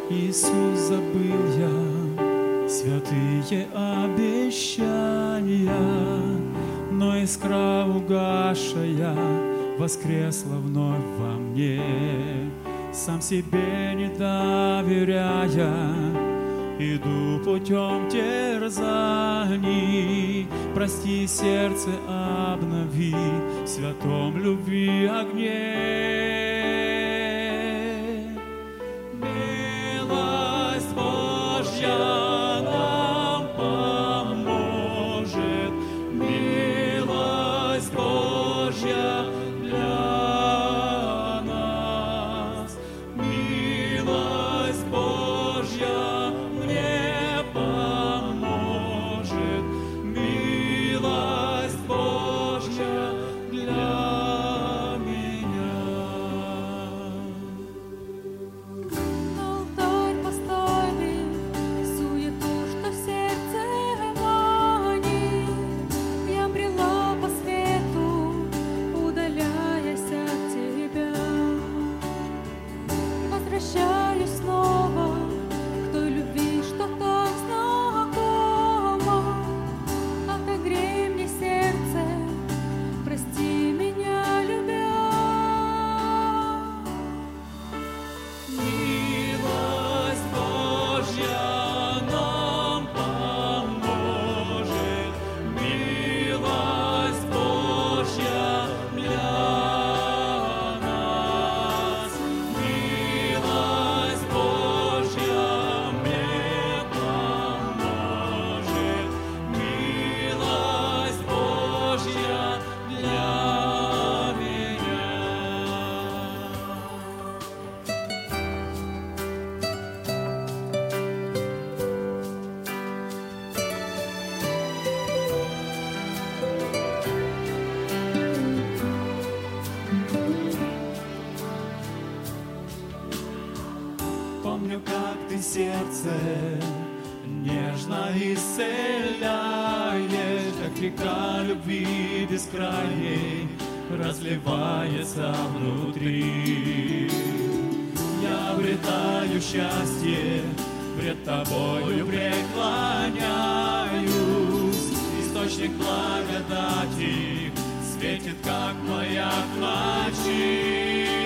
Иисус, забыл я святые обещания, но искра угасшая воскресла вновь во мне. Сам себе не доверяя, иду путем терзаний. Прости, сердце обнови в святом любви огне. Милость Божья нам поможет, милость Божья для нас, милость Божья мне поможет, милость Божья для меня. На алтарь поставив суету, что в сердце манит, я брела по свету, удаляясь от тебя. Возвращаюсь снова к той любви, что так знакома. Отогрей мне сердце, прости меня, любя. Милость Божья нам поможет, милость Божья для нас, милость Божья мне поможет, милость Божья для меня. Помню, как ты сердце нежно исцеляешь, как река любви бескрайней разливается внутри. Я обретаю счастье, пред тобою преклоняюсь. Источник благодати светит, как маяк в ночи.